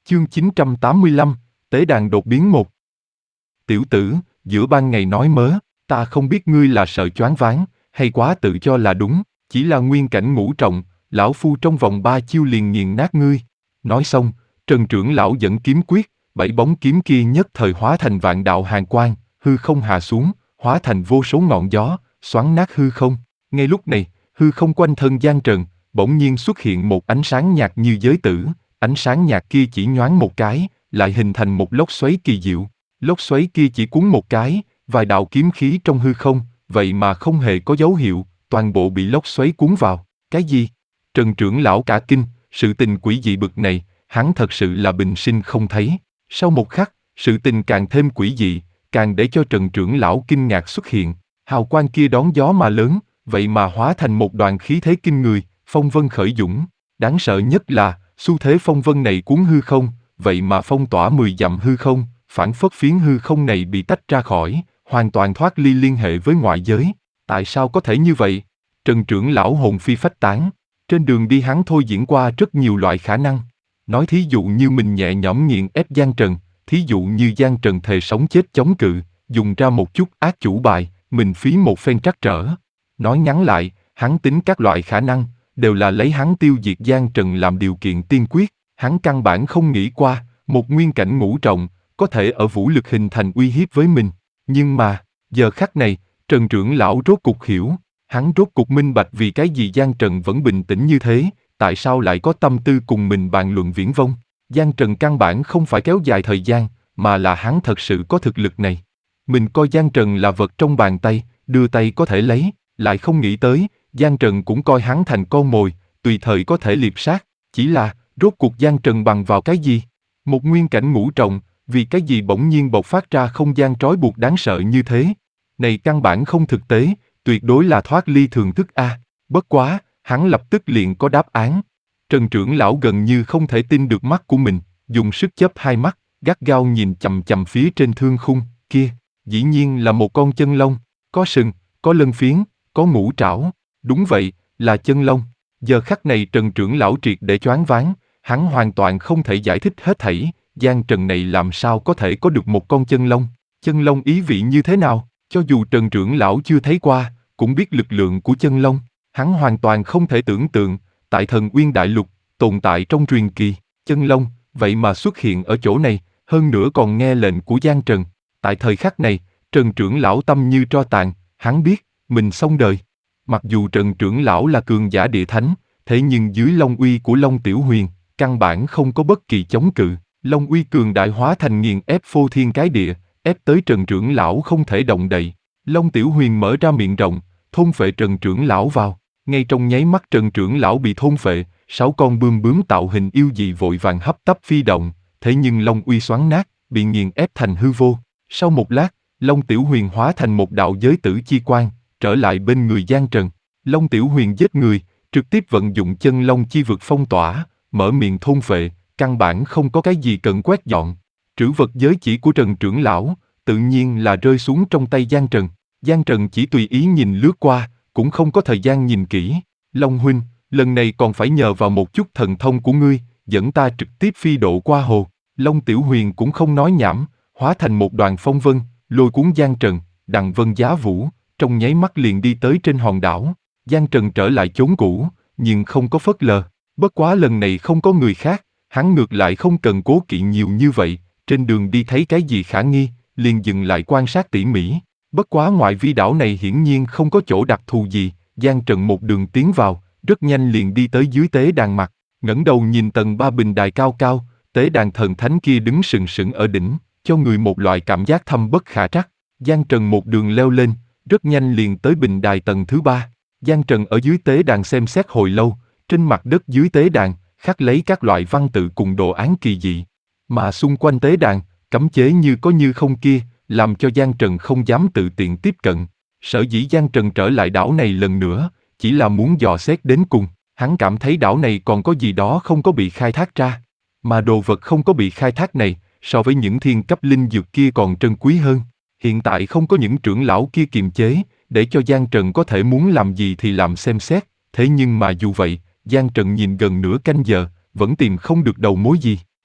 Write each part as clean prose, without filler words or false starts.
Chương 985, Tế đàn đột biến 1. Tiểu tử, giữa ban ngày nói mớ, ta không biết ngươi là sợ choáng váng, hay quá tự cho là đúng, chỉ là nguyên cảnh ngũ trọng, lão phu trong vòng 3 chiêu liền nghiền nát ngươi. Nói xong, Trần trưởng lão dẫn kiếm quyết, 7 bóng kiếm kia nhất thời hóa thành vạn đạo hàn quang, hư không hạ xuống, hóa thành vô số ngọn gió, xoắn nát hư không. Ngay lúc này, hư không quanh thân Giang Trần, bỗng nhiên xuất hiện một ánh sáng nhạt như giới tử. Ánh sáng nhạt kia chỉ nhoáng một cái, lại hình thành một lốc xoáy kỳ diệu. Lốc xoáy kia chỉ cuốn một cái, vài đạo kiếm khí trong hư không, vậy mà không hề có dấu hiệu, toàn bộ bị lốc xoáy cuốn vào. Cái gì? Trần trưởng lão cả kinh, sự tình quỷ dị bực này, hắn thật sự là bình sinh không thấy. Sau một khắc, sự tình càng thêm quỷ dị, càng để cho Trần trưởng lão kinh ngạc xuất hiện. Hào quang kia đón gió mà lớn, vậy mà hóa thành một đoàn khí thế kinh người, phong vân khởi dũng. Đáng sợ nhất là, xu thế phong vân này cuốn hư không, vậy mà phong tỏa 10 dặm hư không, phảng phất phiến hư không này bị tách ra khỏi, hoàn toàn thoát ly liên hệ với ngoại giới. Tại sao có thể như vậy? Trần trưởng lão hồn phi phách tán. Trên đường đi hắn thôi diễn qua rất nhiều loại khả năng. Nói thí dụ như mình nhẹ nhõm nghiền ép Giang Trần, thí dụ như Giang Trần thề sống chết chống cự, dùng ra một chút ác chủ bài, mình phí một phen trắc trở. Nói ngắn lại, hắn tính các loại khả năng, đều là lấy hắn tiêu diệt Giang Trần làm điều kiện tiên quyết. Hắn căn bản không nghĩ qua, một nguyên cảnh ngũ trọng, có thể ở vũ lực hình thành uy hiếp với mình. Nhưng mà, giờ khắc này, Trần trưởng lão rốt cục hiểu, hắn rốt cục minh bạch vì cái gì Giang Trần vẫn bình tĩnh như thế, tại sao lại có tâm tư cùng mình bàn luận viển vông. Giang Trần căn bản không phải kéo dài thời gian, mà là hắn thật sự có thực lực này. Mình coi Giang Trần là vật trong bàn tay, đưa tay có thể lấy, lại không nghĩ tới, Giang Trần cũng coi hắn thành con mồi, tùy thời có thể liệp sát. Chỉ là, rốt cuộc Giang Trần bằng vào cái gì? Một nguyên cảnh ngũ trọng, vì cái gì bỗng nhiên bộc phát ra không gian trói buộc đáng sợ như thế? Này căn bản không thực tế, tuyệt đối là thoát ly thường thức a. Bất quá, hắn lập tức liền có đáp án. Trần trưởng lão gần như không thể tin được mắt của mình, dùng sức chớp hai mắt, gắt gao nhìn chằm chằm phía trên thương khung kia. Dĩ nhiên là một con chân long, có sừng, có lân phiến, có ngũ trảo. Đúng vậy, là chân long. Giờ khắc này Trần trưởng lão triệt để choáng váng, hắn hoàn toàn không thể giải thích hết thảy, Giang Trần này làm sao có thể có được một con chân long? Chân long ý vị như thế nào? Cho dù Trần trưởng lão chưa thấy qua, cũng biết lực lượng của chân long. Hắn hoàn toàn không thể tưởng tượng, tại Thần Uyên Đại Lục, tồn tại trong truyền kỳ, chân long, vậy mà xuất hiện ở chỗ này, hơn nữa còn nghe lệnh của Giang Trần. Tại thời khắc này, Trần trưởng lão tâm như tro tàn, hắn biết, mình xong đời. Mặc dù Trần trưởng lão là cường giả địa thánh, thế nhưng dưới long uy của Long Tiểu Huyền, căn bản không có bất kỳ chống cự. Long uy cường đại hóa thành nghiền ép phô thiên cái địa, ép tới Trần trưởng lão không thể động đậy. Long Tiểu Huyền mở ra miệng rộng, thôn phệ Trần trưởng lão vào. Ngay trong nháy mắt Trần trưởng lão bị thôn phệ, 6 con bươm bướm tạo hình yêu dị vội vàng hấp tấp phi động, thế nhưng Long uy xoắn nát, bị nghiền ép thành hư vô. Sau một lát, Long Tiểu Huyền hóa thành một đạo giới tử chi quang, trở lại bên người Giang Trần. Long Tiểu Huyền giết người, trực tiếp vận dụng chân long chi vực phong tỏa, mở miệng thôn phệ, căn bản không có cái gì cần quét dọn. Trữ vật giới chỉ của Trần trưởng lão, tự nhiên là rơi xuống trong tay Giang Trần. Giang Trần chỉ tùy ý nhìn lướt qua, cũng không có thời gian nhìn kỹ. Long huynh, lần này còn phải nhờ vào một chút thần thông của ngươi, dẫn ta trực tiếp phi độ qua hồ. Long Tiểu Huyền cũng không nói nhảm, hóa thành một đoàn phong vân, lôi cuốn Giang Trần, đằng vân giá vũ, trong nháy mắt liền đi tới trên hòn đảo. Giang Trần trở lại chốn cũ, nhưng không có phớt lờ. Bất quá lần này không có người khác, hắn ngược lại không cần cố kỵ nhiều như vậy. Trên đường đi thấy cái gì khả nghi, liền dừng lại quan sát tỉ mỉ. Bất quá ngoại vi đảo này hiển nhiên không có chỗ đặc thù gì. Giang Trần một đường tiến vào, rất nhanh liền đi tới dưới tế đàn mặt. Ngẩng đầu nhìn tầng 3 bình đài cao cao, tế đàn thần thánh kia đứng sừng sững ở đỉnh, cho người một loại cảm giác thâm bất khả trắc. Giang Trần một đường leo lên, rất nhanh liền tới bình đài tầng thứ 3. Giang Trần ở dưới tế đàn xem xét hồi lâu, trên mặt đất dưới tế đàn, khắc lấy các loại văn tự cùng đồ án kỳ dị. Mà xung quanh tế đàn, cấm chế như có như không kia, làm cho Giang Trần không dám tự tiện tiếp cận. Sở dĩ Giang Trần trở lại đảo này lần nữa, chỉ là muốn dò xét đến cùng. Hắn cảm thấy đảo này còn có gì đó không có bị khai thác ra. Mà đồ vật không có bị khai thác này, so với những thiên cấp linh dược kia còn trân quý hơn. Hiện tại không có những trưởng lão kia kiềm chế, để cho Giang Trần có thể muốn làm gì thì làm xem xét. Thế nhưng mà dù vậy, Giang Trần nhìn gần nửa canh giờ, vẫn tìm không được đầu mối gì.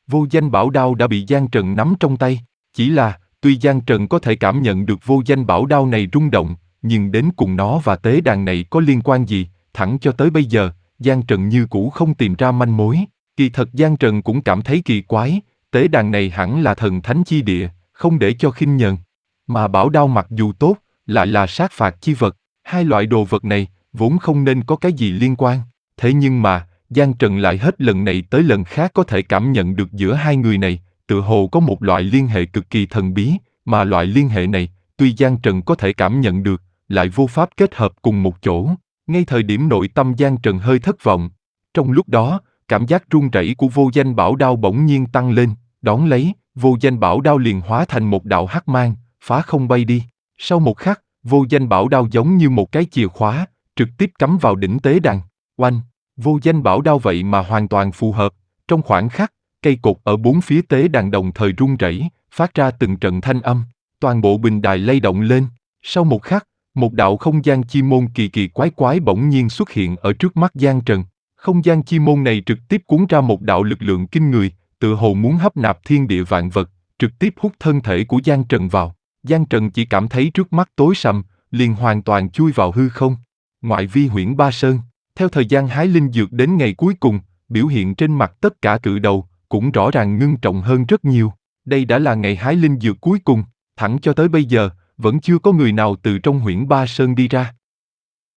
Vô danh bảo đao đã bị Giang Trần nắm trong tay. Chỉ là, tuy Giang Trần có thể cảm nhận được vô danh bảo đao này rung động, nhưng đến cùng nó và tế đàn này có liên quan gì, thẳng cho tới bây giờ, Giang Trần như cũ không tìm ra manh mối. Kỳ thật Giang Trần cũng cảm thấy kỳ quái, tế đàn này hẳn là thần thánh chi địa, không để cho khinh nhờn. Mà bảo đao mặc dù tốt, lại là sát phạt chi vật, hai loại đồ vật này vốn không nên có cái gì liên quan. Thế nhưng mà, Giang Trần lại hết lần này tới lần khác có thể cảm nhận được giữa hai người này, tựa hồ có một loại liên hệ cực kỳ thần bí, mà loại liên hệ này, tuy Giang Trần có thể cảm nhận được, lại vô pháp kết hợp cùng một chỗ. Ngay thời điểm nội tâm Giang Trần hơi thất vọng. Trong lúc đó, cảm giác run rẩy của vô danh bảo đao bỗng nhiên tăng lên, đón lấy, vô danh bảo đao liền hóa thành một đạo hắc mang, phá không bay đi. Sau một khắc, vô danh bảo đao giống như một cái chìa khóa, trực tiếp cắm vào đỉnh tế đàn. Oanh! Vô danh bảo đao vậy mà hoàn toàn phù hợp. Trong khoảnh khắc, cây cột ở bốn phía tế đàn đồng thời rung rẩy, phát ra từng trận thanh âm. Toàn bộ bình đài lay động lên. Sau một khắc, một đạo không gian chi môn kỳ kỳ quái quái bỗng nhiên xuất hiện ở trước mắt Giang Trần. Không gian chi môn này trực tiếp cuốn ra một đạo lực lượng kinh người, tựa hồ muốn hấp nạp thiên địa vạn vật, trực tiếp hút thân thể của Giang Trần vào. Giang Trần chỉ cảm thấy trước mắt tối sầm, liền hoàn toàn chui vào hư không. Ngoại vi Huyễn Ba Sơn, theo thời gian hái linh dược đến ngày cuối cùng, biểu hiện trên mặt tất cả cự đầu cũng rõ ràng ngưng trọng hơn rất nhiều. Đây đã là ngày hái linh dược cuối cùng, thẳng cho tới bây giờ, vẫn chưa có người nào từ trong Huyễn Ba Sơn đi ra.